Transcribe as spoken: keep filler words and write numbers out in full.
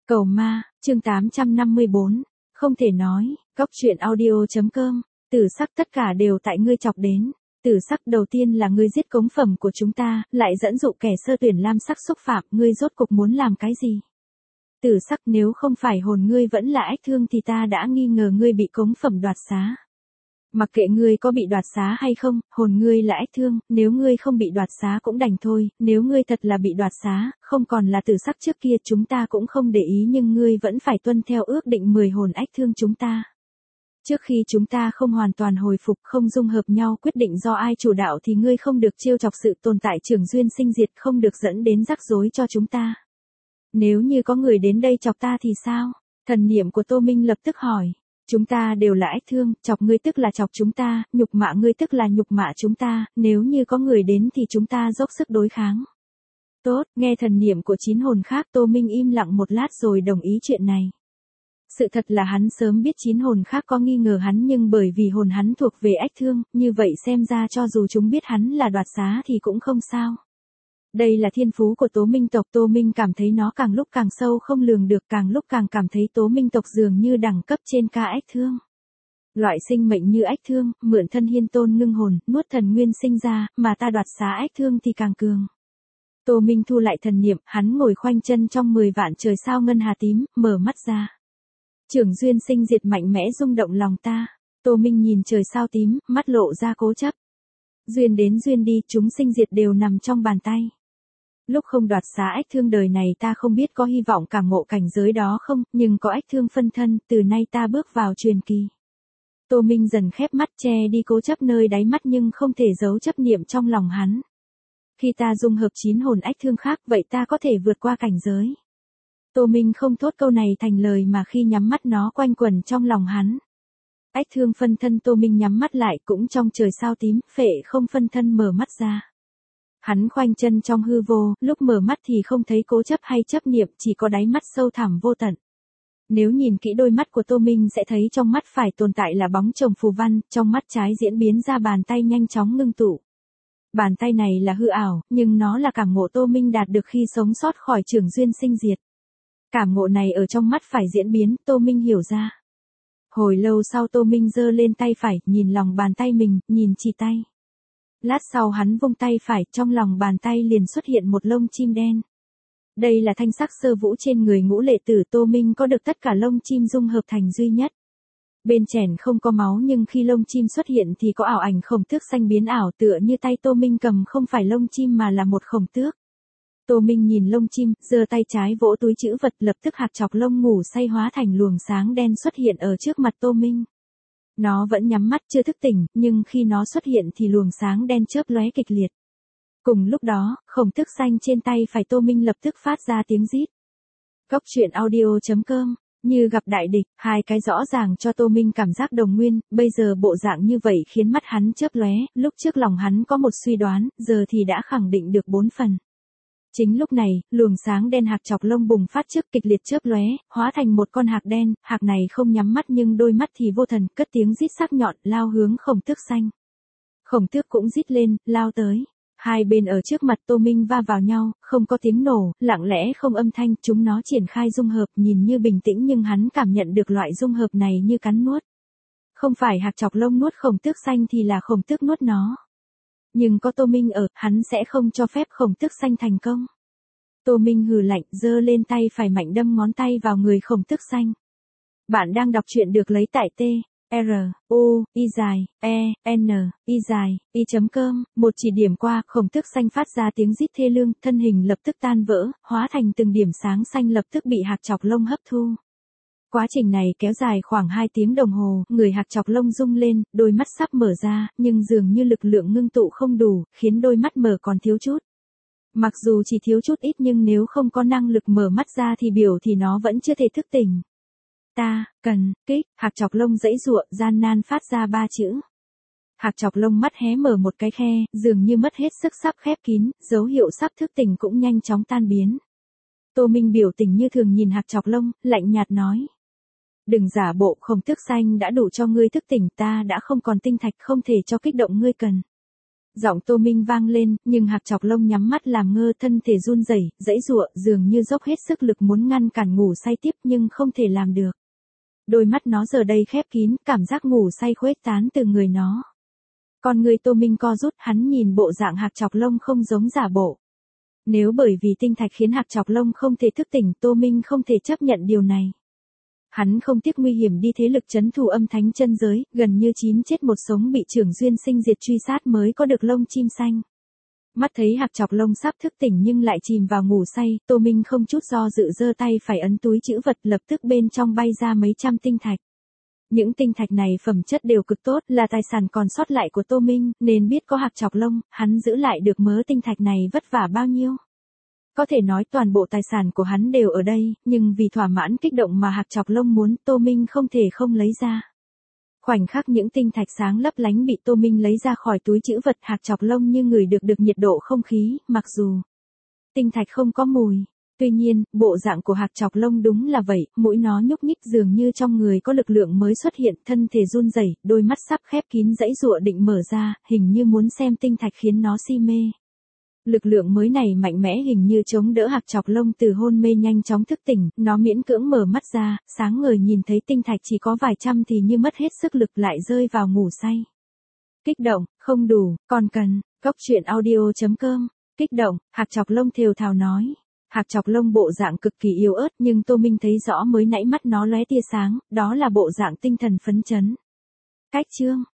Cầu ma, chương tám trăm năm mươi bốn. Không thể nói, Cóc truyện audio.com. Tử sắc tất cả đều tại ngươi chọc đến. Tử sắc đầu tiên là ngươi giết cống phẩm của chúng ta, lại dẫn dụ kẻ sơ tuyển lam sắc xúc phạm, ngươi rốt cục muốn làm cái gì? Tử sắc, nếu không phải hồn ngươi vẫn là ách thương thì ta đã nghi ngờ ngươi bị cống phẩm đoạt xá. Mặc kệ ngươi có bị đoạt xá hay không, hồn ngươi là ách thương, nếu ngươi không bị đoạt xá cũng đành thôi, nếu ngươi thật là bị đoạt xá, không còn là tử sắc trước kia chúng ta cũng không để ý nhưng ngươi vẫn phải tuân theo ước định mười hồn ách thương chúng ta. Trước khi chúng ta không hoàn toàn hồi phục, không dung hợp nhau quyết định do ai chủ đạo thì ngươi không được trêu chọc sự tồn tại trường duyên sinh diệt, không được dẫn đến rắc rối cho chúng ta. Nếu như có người đến đây chọc ta thì sao? Thần niệm của Tô Minh lập tức hỏi. Chúng ta đều là ách thương, chọc ngươi tức là chọc chúng ta, nhục mạ ngươi tức là nhục mạ chúng ta, nếu như có người đến thì chúng ta dốc sức đối kháng. Tốt, nghe thần niệm của chín hồn khác, Tô Minh im lặng một lát rồi đồng ý chuyện này. Sự thật là hắn sớm biết chín hồn khác có nghi ngờ hắn nhưng bởi vì hồn hắn thuộc về ách thương, như vậy xem ra cho dù chúng biết hắn là đoạt xá thì cũng không sao. Đây là thiên phú của Tố Minh tộc, Tô Minh cảm thấy nó càng lúc càng sâu không lường được, càng lúc càng cảm thấy Tố Minh tộc dường như đẳng cấp trên ca ách thương. Loại sinh mệnh như ách thương, mượn thân hiên tôn ngưng hồn, nuốt thần nguyên sinh ra, mà ta đoạt xá ách thương thì càng cường. Tô Minh thu lại thần niệm, hắn ngồi khoanh chân trong mười vạn trời sao ngân hà tím, mở mắt ra. Trưởng duyên sinh diệt mạnh mẽ rung động lòng ta. Tô Minh nhìn trời sao tím, mắt lộ ra cố chấp. Duyên đến duyên đi, chúng sinh diệt đều nằm trong bàn tay. Lúc không đoạt xá ách thương đời này ta không biết có hy vọng cảm ngộ cảnh giới đó không, nhưng có ách thương phân thân, từ nay ta bước vào truyền kỳ. Tô Minh dần khép mắt che đi cố chấp nơi đáy mắt nhưng không thể giấu chấp niệm trong lòng hắn. Khi ta dung hợp chín hồn ách thương khác vậy ta có thể vượt qua cảnh giới. Tô Minh không thốt câu này thành lời mà khi nhắm mắt nó quanh quẩn trong lòng hắn. Ách thương phân thân Tô Minh nhắm mắt lại cũng trong trời sao tím, phệ không phân thân mở mắt ra. Hắn khoanh chân trong hư vô, lúc mở mắt thì không thấy cố chấp hay chấp niệm, chỉ có đáy mắt sâu thẳm vô tận. Nếu nhìn kỹ đôi mắt của Tô Minh sẽ thấy trong mắt phải tồn tại là bóng chồng phù văn, trong mắt trái diễn biến ra bàn tay nhanh chóng ngưng tụ. Bàn tay này là hư ảo, nhưng nó là cảm ngộ Tô Minh đạt được khi sống sót khỏi trường duyên sinh diệt. Cảm ngộ này ở trong mắt phải diễn biến, Tô Minh hiểu ra. Hồi lâu sau Tô Minh giơ lên tay phải, nhìn lòng bàn tay mình, nhìn chỉ tay. Lát sau hắn vung tay phải, trong lòng bàn tay liền xuất hiện một lông chim đen. Đây là thanh sắc sơ vũ trên người ngũ lệ tử, Tô Minh có được tất cả lông chim dung hợp thành duy nhất. Bên chẻn không có máu nhưng khi lông chim xuất hiện thì có ảo ảnh khổng tước xanh biến ảo, tựa như tay Tô Minh cầm không phải lông chim mà là một khổng tước. Tô Minh nhìn lông chim, giơ tay trái vỗ túi trữ vật, lập tức hạt chọc lông ngủ say hóa thành luồng sáng đen xuất hiện ở trước mặt Tô Minh. Nó vẫn nhắm mắt chưa thức tỉnh, nhưng khi nó xuất hiện thì luồng sáng đen chớp lóe kịch liệt. Cùng lúc đó, khổng tước xanh trên tay phải Tô Minh lập tức phát ra tiếng rít. Cóc truyện audio.com. Như gặp đại địch, hai cái rõ ràng cho Tô Minh cảm giác đồng nguyên, bây giờ bộ dạng như vậy khiến mắt hắn chớp lóe, lúc trước lòng hắn có một suy đoán, giờ thì đã khẳng định được bốn phần. Chính lúc này, luồng sáng đen hạc chọc lông bùng phát trước kịch liệt chớp lóe, hóa thành một con hạc đen, hạc này không nhắm mắt nhưng đôi mắt thì vô thần, cất tiếng rít sắc nhọn, lao hướng khổng tước xanh. Khổng tước cũng rít lên, lao tới. Hai bên ở trước mặt Tô Minh va vào nhau, không có tiếng nổ, lặng lẽ không âm thanh, chúng nó triển khai dung hợp, nhìn như bình tĩnh nhưng hắn cảm nhận được loại dung hợp này như cắn nuốt. Không phải hạc chọc lông nuốt khổng tước xanh thì là khổng tước nuốt nó. Nhưng có Tô Minh ở, hắn sẽ không cho phép khổng tước xanh thành công. Tô Minh hừ lạnh, giơ lên tay phải mạnh đâm ngón tay vào người khổng tước xanh. Bạn đang đọc truyện được lấy tại T, R, U, I dài, E, N, I dài, I.com, một chỉ điểm qua, khổng tước xanh phát ra tiếng rít thê lương, thân hình lập tức tan vỡ, hóa thành từng điểm sáng xanh lập tức bị hạc chọc lông hấp thu. Quá trình này kéo dài khoảng hai tiếng đồng hồ, người hạc chọc lông rung lên, đôi mắt sắp mở ra, nhưng dường như lực lượng ngưng tụ không đủ, khiến đôi mắt mở còn thiếu chút. Mặc dù chỉ thiếu chút ít nhưng nếu không có năng lực mở mắt ra thì biểu thì nó vẫn chưa thể thức tỉnh. Ta, cần, kích, hạc chọc lông giãy giụa, gian nan phát ra ba chữ. Hạc chọc lông mắt hé mở một cái khe, dường như mất hết sức sắp khép kín, dấu hiệu sắp thức tỉnh cũng nhanh chóng tan biến. Tô Minh biểu tình như thường nhìn hạc chọc lông, lạnh nhạt nói. Đừng giả bộ, khổng tước xanh đã đủ cho ngươi thức tỉnh, ta đã không còn tinh thạch không thể cho kích động ngươi cần. Giọng Tô Minh vang lên, nhưng Hạc Chọc Lông nhắm mắt làm ngơ, thân thể run rẩy, giãy giụa, dường như dốc hết sức lực muốn ngăn cản ngủ say tiếp nhưng không thể làm được. Đôi mắt nó giờ đây khép kín, cảm giác ngủ say khuếch tán từ người nó. Con người Tô Minh co rút, hắn nhìn bộ dạng Hạc Chọc Lông không giống giả bộ. Nếu bởi vì tinh thạch khiến Hạc Chọc Lông không thể thức tỉnh, Tô Minh không thể chấp nhận điều này. Hắn không tiếc nguy hiểm đi thế lực trấn thủ âm thánh chân giới, gần như chín chết một sống bị Trưởng Duyên Sinh diệt truy sát mới có được lông chim xanh. Mắt thấy Hạc Chọc Lông sắp thức tỉnh nhưng lại chìm vào ngủ say, Tô Minh không chút do dự giơ tay phải ấn túi trữ vật, lập tức bên trong bay ra mấy trăm tinh thạch. Những tinh thạch này phẩm chất đều cực tốt, là tài sản còn sót lại của Tô Minh, nên biết có Hạc Chọc Lông, hắn giữ lại được mớ tinh thạch này vất vả bao nhiêu. Có thể nói toàn bộ tài sản của hắn đều ở đây, nhưng vì thỏa mãn kích động mà Hạc Chọc Lông muốn, Tô Minh không thể không lấy ra. Khoảnh khắc những tinh thạch sáng lấp lánh bị Tô Minh lấy ra khỏi túi trữ vật, Hạc Chọc Lông như ngửi được được nhiệt độ không khí, mặc dù tinh thạch không có mùi. Tuy nhiên, bộ dạng của Hạc Chọc Lông đúng là vậy, mũi nó nhúc nhích dường như trong người có lực lượng mới xuất hiện, thân thể run rẩy, đôi mắt sắp khép kín giãy giụa định mở ra, hình như muốn xem tinh thạch khiến nó si mê. Lực lượng mới này mạnh mẽ hình như chống đỡ Hạc Chọc Lông từ hôn mê nhanh chóng thức tỉnh, nó miễn cưỡng mở mắt ra, sáng ngời nhìn thấy tinh thạch chỉ có vài trăm thì như mất hết sức lực lại rơi vào ngủ say. Kích động, không đủ, còn cần, Cốc Truyện Audio chấm com, kích động, Hạc Chọc Lông thều thào nói. Hạc Chọc Lông bộ dạng cực kỳ yếu ớt nhưng Tô Minh thấy rõ mới nãy mắt nó lóe tia sáng, đó là bộ dạng tinh thần phấn chấn. Cách chương